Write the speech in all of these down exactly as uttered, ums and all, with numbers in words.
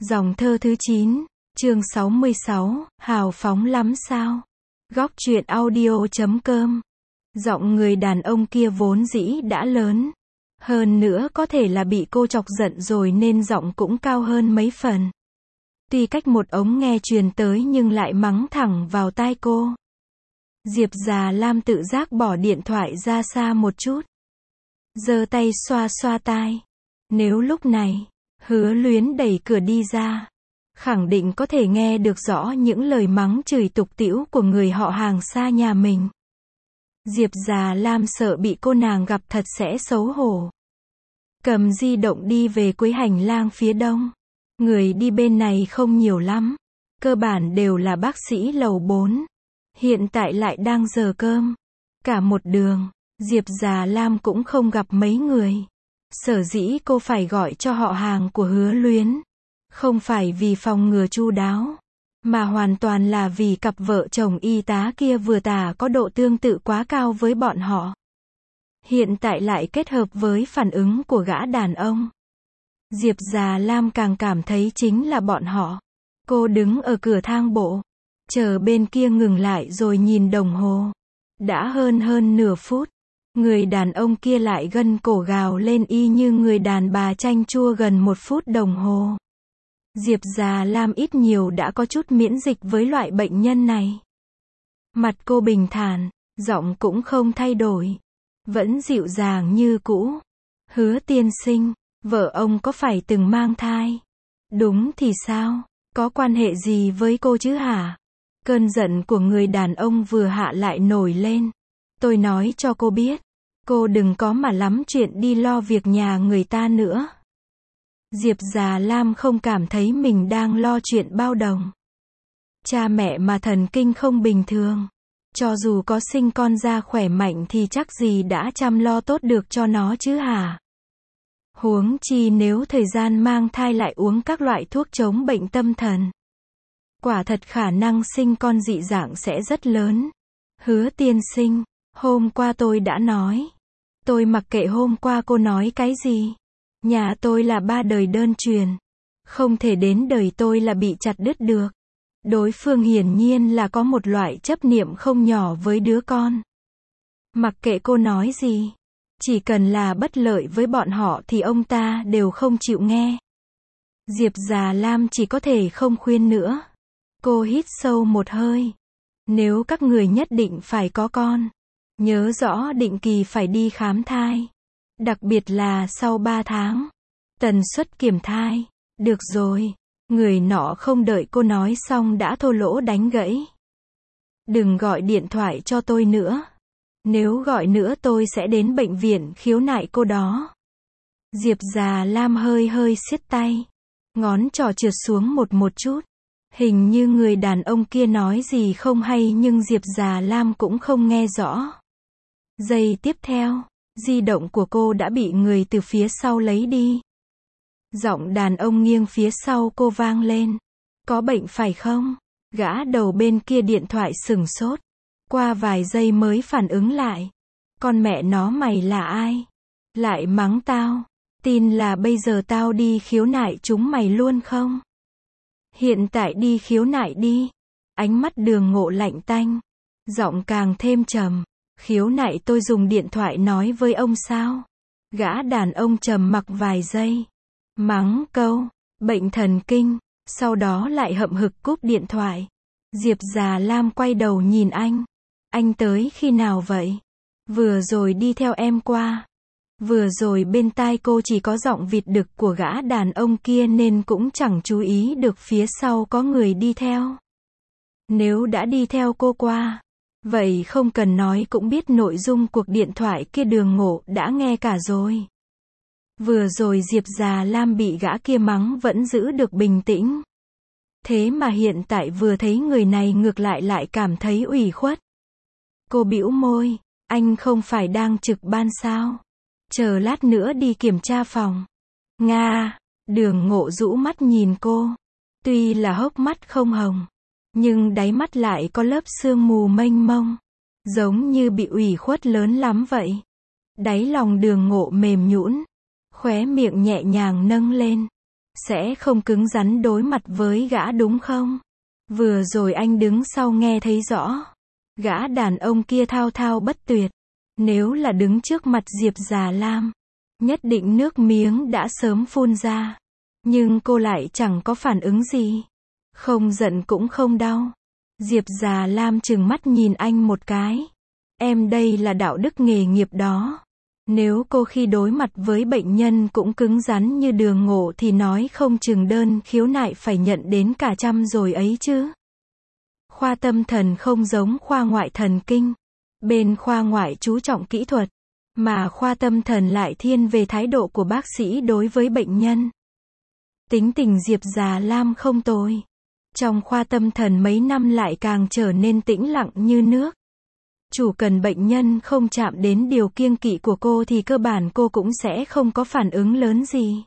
Dòng thơ thứ chín, chương sáu mươi sáu, hào phóng lắm sao? Góc truyện audio chấm com. Giọng người đàn ông kia vốn dĩ đã lớn. Hơn nữa có thể là bị cô chọc giận rồi nên giọng cũng cao hơn mấy phần. Tuy cách một ống nghe truyền tới nhưng lại mắng thẳng vào tai cô. Diệp Già Lam tự giác bỏ điện thoại ra xa một chút. Giơ tay xoa xoa tai. Nếu lúc này, Hứa Luyến đẩy cửa đi ra, khẳng định có thể nghe được rõ những lời mắng chửi tục tĩu của người họ hàng xa nhà mình. Diệp Già Lam sợ bị cô nàng gặp thật sẽ xấu hổ. Cầm di động đi về cuối hành lang phía đông. Người đi bên này không nhiều lắm. Cơ bản đều là bác sĩ lầu bốn. Hiện tại lại đang giờ cơm. Cả một đường, Diệp Già Lam cũng không gặp mấy người. Sở dĩ cô phải gọi cho họ hàng của Hứa Luyến. Không phải vì phòng ngừa chu đáo, mà hoàn toàn là vì cặp vợ chồng y tá kia vừa tả có độ tương tự quá cao với bọn họ. Hiện tại lại kết hợp với phản ứng của gã đàn ông. Diệp Già Lam càng cảm thấy chính là bọn họ. Cô đứng ở cửa thang bộ, chờ bên kia ngừng lại rồi nhìn đồng hồ. Đã hơn hơn nửa phút. Người đàn ông kia lại gân cổ gào lên y như người đàn bà chanh chua gần một phút đồng hồ. Diệp Già Lam ít nhiều đã có chút miễn dịch với loại bệnh nhân này. Mặt cô bình thản, giọng cũng không thay đổi. Vẫn dịu dàng như cũ. Hứa tiên sinh, vợ ông có phải từng mang thai? Đúng thì sao? Có quan hệ gì với cô chứ hả? Cơn giận của người đàn ông vừa hạ lại nổi lên. Tôi nói cho cô biết, cô đừng có mà lắm chuyện đi lo việc nhà người ta nữa. Diệp Già Lam không cảm thấy mình đang lo chuyện bao đồng. Cha mẹ mà thần kinh không bình thường. Cho dù có sinh con ra khỏe mạnh thì chắc gì đã chăm lo tốt được cho nó chứ hả? Huống chi nếu thời gian mang thai lại uống các loại thuốc chống bệnh tâm thần. Quả thật khả năng sinh con dị dạng sẽ rất lớn. Hứa tiên sinh, hôm qua tôi đã nói. Tôi mặc kệ hôm qua cô nói cái gì. Nhà tôi là ba đời đơn truyền. Không thể đến đời tôi là bị chặt đứt được. Đối phương hiển nhiên là có một loại chấp niệm không nhỏ với đứa con. Mặc kệ cô nói gì, chỉ cần là bất lợi với bọn họ thì ông ta đều không chịu nghe. Diệp Già Lam chỉ có thể không khuyên nữa. Cô hít sâu một hơi. Nếu các người nhất định phải có con, nhớ rõ định kỳ phải đi khám thai. Đặc biệt là sau ba tháng. Tần suất kiểm thai. Được rồi. Người nọ không đợi cô nói xong đã thô lỗ đánh gãy. Đừng gọi điện thoại cho tôi nữa. Nếu gọi nữa tôi sẽ đến bệnh viện khiếu nại cô đó. Diệp Già Lam hơi hơi siết tay. Ngón trỏ trượt xuống một một chút. Hình như người đàn ông kia nói gì không hay nhưng Diệp Già Lam cũng không nghe rõ. Giây tiếp theo, di động của cô đã bị người từ phía sau lấy đi. Giọng đàn ông nghiêng phía sau cô vang lên. Có bệnh phải không? Gã đầu bên kia điện thoại sửng sốt. Qua vài giây mới phản ứng lại. Con mẹ nó mày là ai? Lại mắng tao. Tin là bây giờ tao đi khiếu nại chúng mày luôn không? Hiện tại đi khiếu nại đi. Ánh mắt Đường Ngộ lạnh tanh. Giọng càng thêm trầm. Khiếu nại tôi dùng điện thoại nói với ông sao? Gã đàn ông trầm mặc vài giây. Mắng câu, bệnh thần kinh, sau đó lại hậm hực cúp điện thoại. Diệp Già Lam quay đầu nhìn anh. Anh tới khi nào vậy? Vừa rồi đi theo em qua. Vừa rồi bên tai cô chỉ có giọng vịt đực của gã đàn ông kia nên cũng chẳng chú ý được phía sau có người đi theo. Nếu đã đi theo cô qua, vậy không cần nói cũng biết nội dung cuộc điện thoại kia Đường Ngộ đã nghe cả rồi. Vừa rồi Diệp Già Lam bị gã kia mắng vẫn giữ được bình tĩnh. Thế mà hiện tại vừa thấy người này ngược lại lại cảm thấy ủy khuất. Cô bĩu môi, anh không phải đang trực ban sao? Chờ lát nữa đi kiểm tra phòng. Nga, Đường Ngộ rũ mắt nhìn cô. Tuy là hốc mắt không hồng, nhưng đáy mắt lại có lớp sương mù mênh mông. Giống như bị ủy khuất lớn lắm vậy. Đáy lòng Đường Ngộ mềm nhũn. Khóe miệng nhẹ nhàng nâng lên. Sẽ không cứng rắn đối mặt với gã đúng không? Vừa rồi anh đứng sau nghe thấy rõ. Gã đàn ông kia thao thao bất tuyệt. Nếu là đứng trước mặt Diệp Già Lam, nhất định nước miếng đã sớm phun ra. Nhưng cô lại chẳng có phản ứng gì. Không giận cũng không đau. Diệp Già Lam trừng mắt nhìn anh một cái. Em đây là đạo đức nghề nghiệp đó. Nếu cô khi đối mặt với bệnh nhân cũng cứng rắn như Đường Ngộ thì nói không chừng đơn khiếu nại phải nhận đến cả trăm rồi ấy chứ. Khoa tâm thần không giống khoa ngoại thần kinh. Bên khoa ngoại chú trọng kỹ thuật, mà khoa tâm thần lại thiên về thái độ của bác sĩ đối với bệnh nhân. Tính tình Diệp Già Lam không tồi. Trong khoa tâm thần mấy năm lại càng trở nên tĩnh lặng như nước. Chủ cần bệnh nhân không chạm đến điều kiêng kỵ của cô thì cơ bản cô cũng sẽ không có phản ứng lớn gì.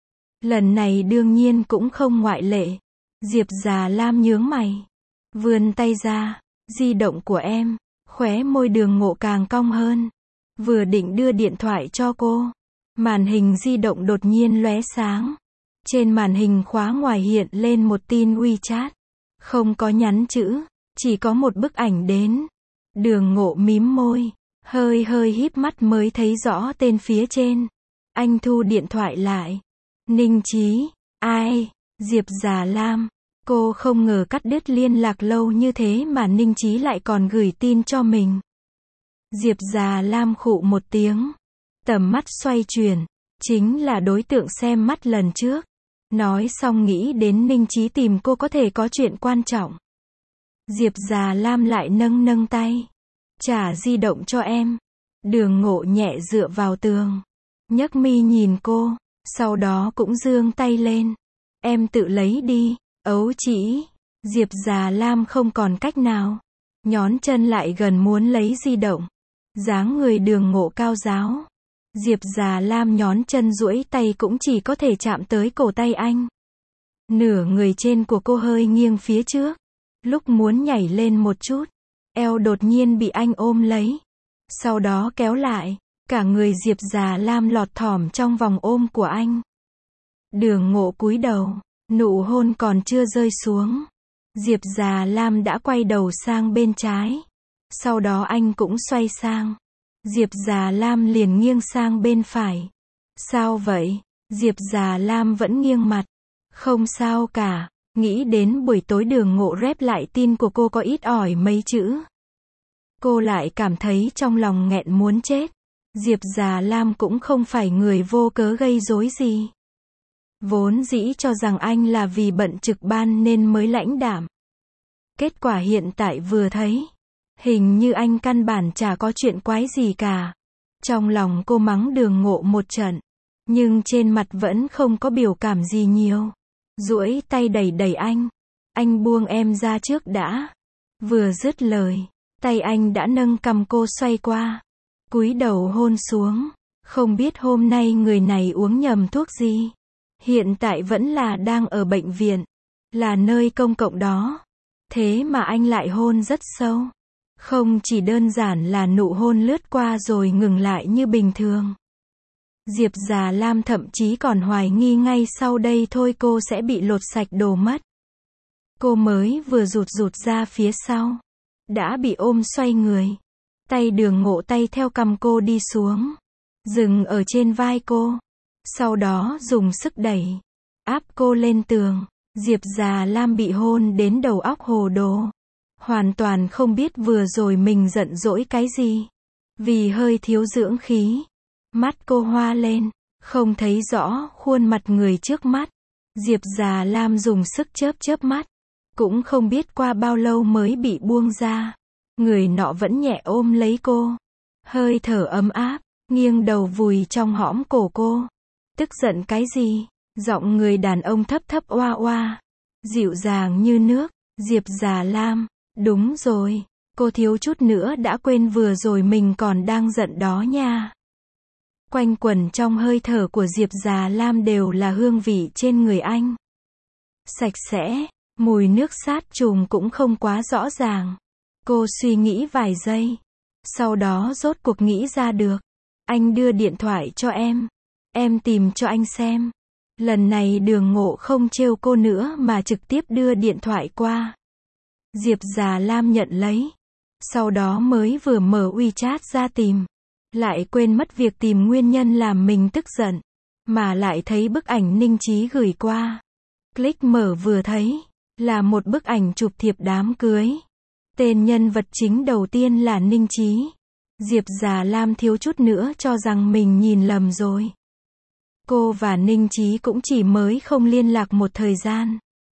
Lần này đương nhiên cũng không ngoại lệ. Diệp Già Lam nhướng mày. Vươn tay ra. Di động của em. Khóe môi Đường Ngộ càng cong hơn. Vừa định đưa điện thoại cho cô. Màn hình di động đột nhiên lóe sáng. Trên màn hình khóa ngoài hiện lên một tin WeChat. Không có nhắn chữ. Chỉ có một bức ảnh đến. Đường Ngộ mím môi. Hơi hơi híp mắt mới thấy rõ tên phía trên. Anh thu điện thoại lại. Ninh Chí. Ai? Diệp Già Lam. Cô không ngờ cắt đứt liên lạc lâu như thế mà Ninh Chí lại còn gửi tin cho mình. Diệp Già Lam khụ một tiếng. Tầm mắt xoay chuyển. Chính là đối tượng xem mắt lần trước. Nói xong nghĩ đến Ninh Chí tìm cô có thể có chuyện quan trọng. Diệp Già Lam lại nâng nâng tay. Trả di động cho em. Đường Ngộ nhẹ dựa vào tường. Nhấc mi nhìn cô. Sau đó cũng giương tay lên. Em tự lấy đi. Ấu chỉ. Diệp Già Lam không còn cách nào. Nhón chân lại gần muốn lấy di động. Dáng người Đường Ngộ cao ráo. Diệp Già Lam nhón chân duỗi tay cũng chỉ có thể chạm tới cổ tay anh. Nửa người trên của cô hơi nghiêng phía trước. Lúc muốn nhảy lên một chút, eo đột nhiên bị anh ôm lấy. Sau đó kéo lại, cả người Diệp Già Lam lọt thỏm trong vòng ôm của anh. Đường Ngộ cúi đầu, nụ hôn còn chưa rơi xuống. Diệp Già Lam đã quay đầu sang bên trái. Sau đó anh cũng xoay sang. Diệp Già Lam liền nghiêng sang bên phải. Sao vậy? Diệp Già Lam vẫn nghiêng mặt. Không sao cả. Nghĩ đến buổi tối Đường Ngộ rep lại tin của cô có ít ỏi mấy chữ. Cô lại cảm thấy trong lòng nghẹn muốn chết. Diệp Già Lam cũng không phải người vô cớ gây rối gì. Vốn dĩ cho rằng anh là vì bận trực ban nên mới lãnh đạm. Kết quả hiện tại vừa thấy. Hình như anh căn bản chả có chuyện quái gì cả. Trong lòng cô mắng Đường Ngộ một trận. Nhưng trên mặt vẫn không có biểu cảm gì nhiều. Duỗi tay đẩy đẩy anh. Anh buông em ra trước đã. Vừa dứt lời. Tay anh đã nâng cằm cô xoay qua. Cúi đầu hôn xuống. Không biết hôm nay người này uống nhầm thuốc gì. Hiện tại vẫn là đang ở bệnh viện. Là nơi công cộng đó. Thế mà anh lại hôn rất sâu. Không chỉ đơn giản là nụ hôn lướt qua rồi ngừng lại như bình thường. Diệp Già Lam thậm chí còn hoài nghi ngay sau đây thôi cô sẽ bị lột sạch đồ mất. Cô mới vừa rụt rụt ra phía sau. Đã bị ôm xoay người. Tay Đường Ngộ tay theo cằm cô đi xuống. Dừng ở trên vai cô. Sau đó dùng sức đẩy. Áp cô lên tường. Diệp Già Lam bị hôn đến đầu óc hồ đồ. Hoàn toàn không biết vừa rồi mình giận dỗi cái gì. Vì hơi thiếu dưỡng khí. Mắt cô hoa lên. Không thấy rõ khuôn mặt người trước mắt. Diệp Già Lam dùng sức chớp chớp mắt. Cũng không biết qua bao lâu mới bị buông ra. Người nọ vẫn nhẹ ôm lấy cô. Hơi thở ấm áp. Nghiêng đầu vùi trong hõm cổ cô. Tức giận cái gì? Giọng người đàn ông thấp thấp oa oa. Dịu dàng như nước. Diệp Già Lam. Đúng rồi. Cô thiếu chút nữa đã quên vừa rồi mình còn đang giận đó nha. Quanh quẩn trong hơi thở của Diệp Già Lam đều là hương vị trên người anh. Sạch sẽ. Mùi nước sát trùng cũng không quá rõ ràng. Cô suy nghĩ vài giây. Sau đó rốt cuộc nghĩ ra được. Anh đưa điện thoại cho em. Em tìm cho anh xem. Lần này Đường Ngộ không trêu cô nữa mà trực tiếp đưa điện thoại qua. Diệp Già Lam nhận lấy. Sau đó mới vừa mở WeChat ra tìm. Lại quên mất việc tìm nguyên nhân làm mình tức giận. Mà lại thấy bức ảnh Ninh Chí gửi qua. Click mở vừa thấy. Là một bức ảnh chụp thiệp đám cưới. Tên nhân vật chính đầu tiên là Ninh Chí. Diệp Già Lam thiếu chút nữa cho rằng mình nhìn lầm rồi. Cô và Ninh Chí cũng chỉ mới không liên lạc một thời gian.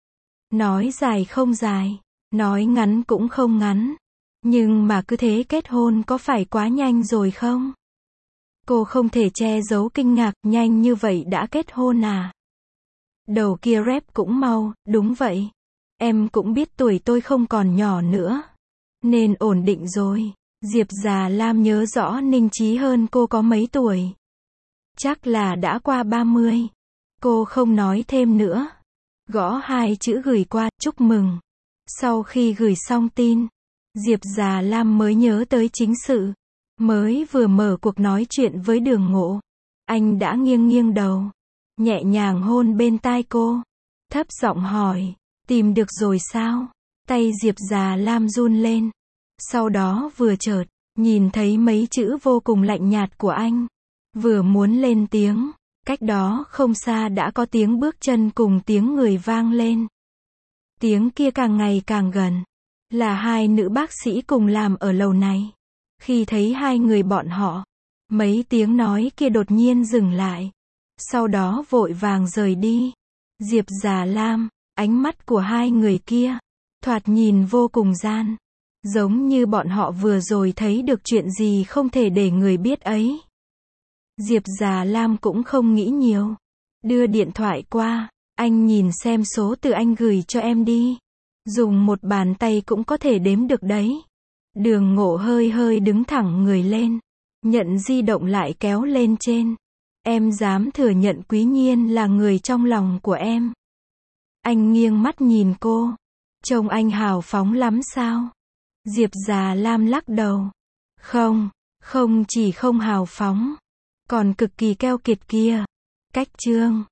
Nói dài không dài, nói ngắn cũng không ngắn. Nhưng mà cứ thế kết hôn có phải quá nhanh rồi không? Cô không thể che giấu kinh ngạc, nhanh như vậy đã kết hôn à? Đầu kia rep cũng mau, đúng vậy. Em cũng biết tuổi tôi không còn nhỏ nữa. Nên ổn định rồi. Diệp Già Lam nhớ rõ Ninh Chí hơn cô có mấy tuổi. Chắc là đã qua ba mươi. Cô không nói thêm nữa. Gõ hai chữ gửi qua, chúc mừng. Sau khi gửi xong tin, Diệp Già Lam mới nhớ tới chính sự. Mới vừa mở cuộc nói chuyện với Đường Ngộ. Anh đã nghiêng nghiêng đầu. Nhẹ nhàng hôn bên tai cô. Thấp giọng hỏi, tìm được rồi sao? Tay Diệp Già Lam run lên. Sau đó vừa chợt, nhìn thấy mấy chữ vô cùng lạnh nhạt của anh. Vừa muốn lên tiếng, cách đó không xa đã có tiếng bước chân cùng tiếng người vang lên. Tiếng kia càng ngày càng gần. Là hai nữ bác sĩ cùng làm ở lầu này. Khi thấy hai người bọn họ, mấy tiếng nói kia đột nhiên dừng lại. Sau đó vội vàng rời đi. Diệp Già Lam, ánh mắt của hai người kia, thoạt nhìn vô cùng gian. Giống như bọn họ vừa rồi thấy được chuyện gì không thể để người biết ấy. Diệp Già Lam cũng không nghĩ nhiều. Đưa điện thoại qua, anh nhìn xem số từ anh gửi cho em đi. Dùng một bàn tay cũng có thể đếm được đấy. Đường Ngộ hơi hơi đứng thẳng người lên. Nhận di động lại kéo lên trên. Em dám thừa nhận Quý Nhiên là người trong lòng của em. Anh nghiêng mắt nhìn cô. Trông anh hào phóng lắm sao? Diệp Già Lam lắc đầu. Không, không chỉ không hào phóng, còn cực kỳ keo kiệt kia. Cách chương